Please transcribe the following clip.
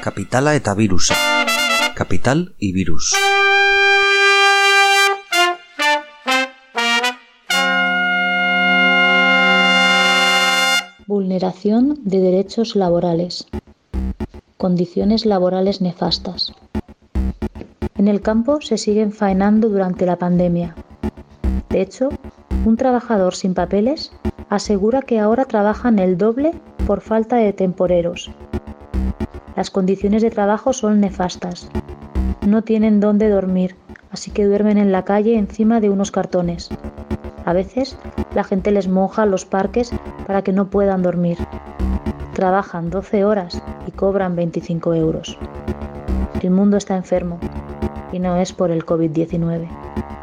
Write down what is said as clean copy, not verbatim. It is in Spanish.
Kapitala eta virusa. Capital y virus. Vulneración de derechos laborales. Condiciones laborales nefastas. En el campo se siguen faenando durante la pandemia. De hecho, un trabajador sin papeles asegura que ahora trabajan el doble por falta de temporeros. Las condiciones de trabajo son nefastas. No tienen dónde dormir, así que duermen en la calle encima de unos cartones. A veces, la gente les moja los parques para que no puedan dormir. Trabajan 12 horas y cobran 25 euros. El mundo está enfermo y no es por el COVID-19.